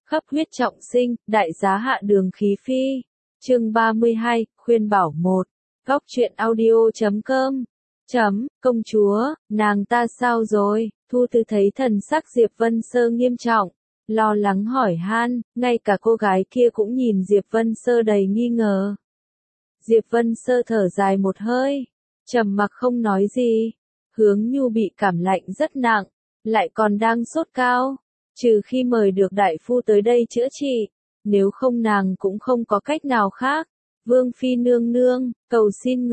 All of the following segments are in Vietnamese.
khắp huyết trọng sinh, đại giá hạ đường khí phi. Chương 32, khuyên bảo 1. Góc truyện audio.com. Công chúa, nàng ta sao rồi? Thu Tư thấy thần sắc Diệp Vân Sơ nghiêm trọng, lo lắng hỏi han, ngay cả cô gái kia cũng nhìn Diệp Vân Sơ đầy nghi ngờ. Diệp Vân Sơ thở dài một hơi, trầm mặc không nói gì. Hướng Nhu bị cảm lạnh rất nặng, lại còn đang sốt cao, trừ khi mời được đại phu tới đây chữa trị, nếu không nàng cũng không có cách nào khác. Vương phi nương nương, cầu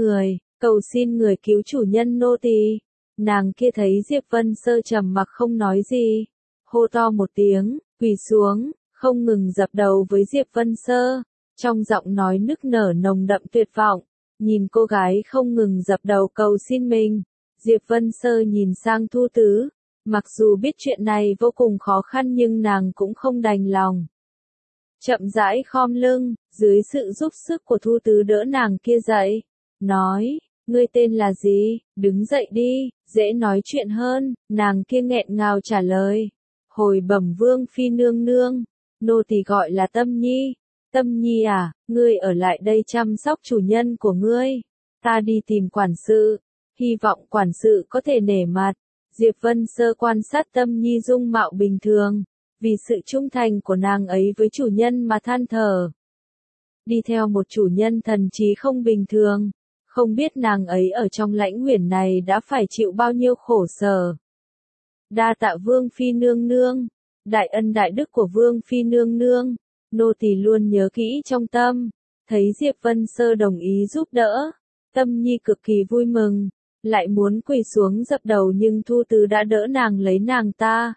xin người cứu chủ nhân nô tỳ. Nàng kia thấy Diệp Vân Sơ trầm mặc không nói gì, hô to một tiếng, quỳ xuống, không ngừng dập đầu với Diệp Vân Sơ, trong giọng nói nức nở nồng đậm tuyệt vọng, nhìn cô gái không ngừng dập đầu cầu xin mình. Diệp Vân Sơ nhìn sang Thu Tứ, mặc dù biết chuyện này vô cùng khó khăn nhưng nàng cũng không đành lòng. Chậm rãi khom lưng, dưới sự giúp sức của Thu Tứ đỡ nàng kia dậy, nói, ngươi tên là gì, đứng dậy đi, dễ nói chuyện hơn. Nàng kia nghẹn ngào trả lời, hồi bẩm Vương phi nương nương, nô tỳ gọi là Tâm Nhi. Tâm Nhi à, ngươi ở lại đây chăm sóc chủ nhân của ngươi, ta đi tìm quản sự, hy vọng quản sự có thể nể mặt. Diệp Vân Sơ quan sát Tâm Nhi dung mạo bình thường, vì sự trung thành của nàng ấy với chủ nhân mà than thở. Đi theo một chủ nhân thần trí không bình thường, không biết nàng ấy ở trong Lãnh Uyển này đã phải chịu bao nhiêu khổ sở. Đa tạ Vương phi nương nương, đại ân đại đức của Vương phi nương nương, nô tỳ luôn nhớ kỹ trong tâm. Thấy Diệp Vân Sơ đồng ý giúp đỡ, Tâm Nhi cực kỳ vui mừng, lại muốn quỳ xuống dập đầu nhưng Thu Tứ đã đỡ nàng lấy nàng ta.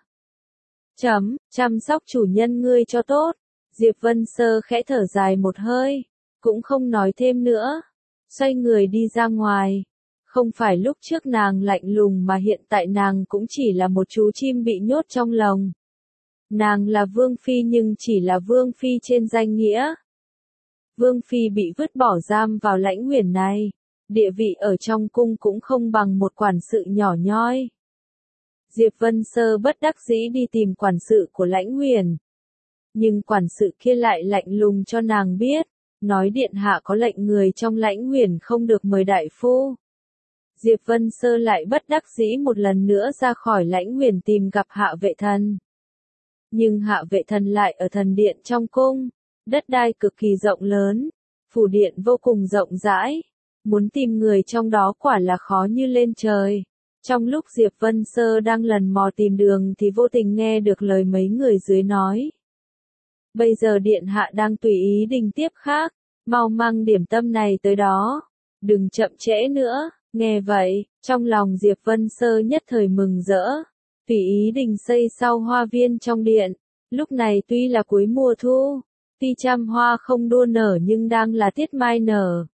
Chăm sóc chủ nhân ngươi cho tốt. Diệp Vân Sơ khẽ thở dài một hơi, cũng không nói thêm nữa, xoay người đi ra ngoài. Không phải lúc trước nàng lạnh lùng mà hiện tại nàng cũng chỉ là một chú chim bị nhốt trong lồng. Nàng là Vương phi nhưng chỉ là Vương phi trên danh nghĩa. Vương phi bị vứt bỏ giam vào Lãnh Uyển này, địa vị ở trong cung cũng không bằng một quản sự nhỏ nhoi. Diệp Vân Sơ bất đắc dĩ đi tìm quản sự của Lãnh Uyển. Nhưng quản sự kia lại lạnh lùng cho nàng biết, nói điện hạ có lệnh người trong Lãnh Uyển không được mời đại phu. Diệp Vân Sơ lại bất đắc dĩ một lần nữa ra khỏi Lãnh Uyển tìm gặp Hạ Vệ Thần. Nhưng Hạ Vệ Thần lại ở thần điện trong cung, đất đai cực kỳ rộng lớn, phủ điện vô cùng rộng rãi, muốn tìm người trong đó quả là khó như lên trời. Trong lúc Diệp Vân Sơ đang lần mò tìm đường thì vô tình nghe được lời mấy người dưới nói. Bây giờ điện hạ đang tùy ý đình tiếp khác, mau mang điểm tâm này tới đó, đừng chậm trễ nữa. Nghe vậy, trong lòng Diệp Vân Sơ nhất thời mừng rỡ, tùy ý đình xây sau hoa viên trong điện. Lúc này tuy là cuối mùa thu, tuy trăm hoa không đua nở nhưng đang là tiết mai nở.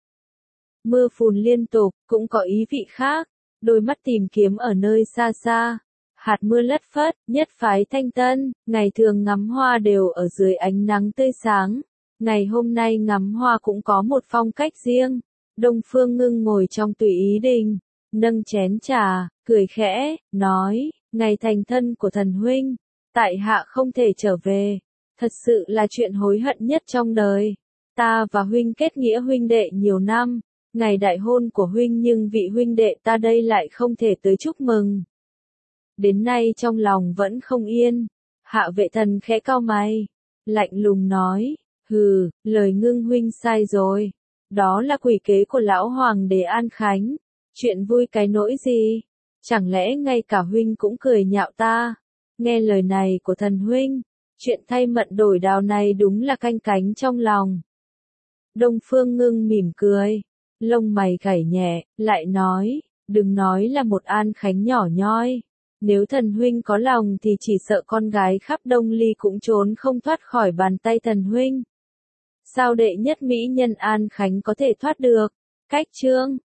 Mưa phùn liên tục, cũng có ý vị khác. Đôi mắt tìm kiếm ở nơi xa xa, hạt mưa lất phất, nhất phái thanh tân, ngày thường ngắm hoa đều ở dưới ánh nắng tươi sáng. Ngày hôm nay ngắm hoa cũng có một phong cách riêng. Đông Phương Ngưng ngồi trong tùy ý đình, nâng chén trà, cười khẽ, nói, ngày thành thân của thần huynh, tại hạ không thể trở về, thật sự là chuyện hối hận nhất trong đời. Ta và huynh kết nghĩa huynh đệ nhiều năm, ngày đại hôn của huynh nhưng vị huynh đệ ta đây lại không thể tới chúc mừng. Đến nay trong lòng vẫn không yên. Hạ Vệ Thần khẽ cau mày, lạnh lùng nói, hừ, lời Ngưng huynh sai rồi. Đó là quỷ kế của lão hoàng đế An Khánh. Chuyện vui cái nỗi gì? Chẳng lẽ ngay cả huynh cũng cười nhạo ta? Nghe lời này của thần huynh, chuyện thay mận đổi đào này đúng là canh cánh trong lòng. Đông Phương Ngưng mỉm cười, lông mày gảy nhẹ, lại nói, đừng nói là một An Khánh nhỏ nhoi. Nếu thần huynh có lòng thì chỉ sợ con gái khắp Đông Ly cũng trốn không thoát khỏi bàn tay thần huynh. Sao đệ nhất mỹ nhân An Khánh có thể thoát được? Cách chương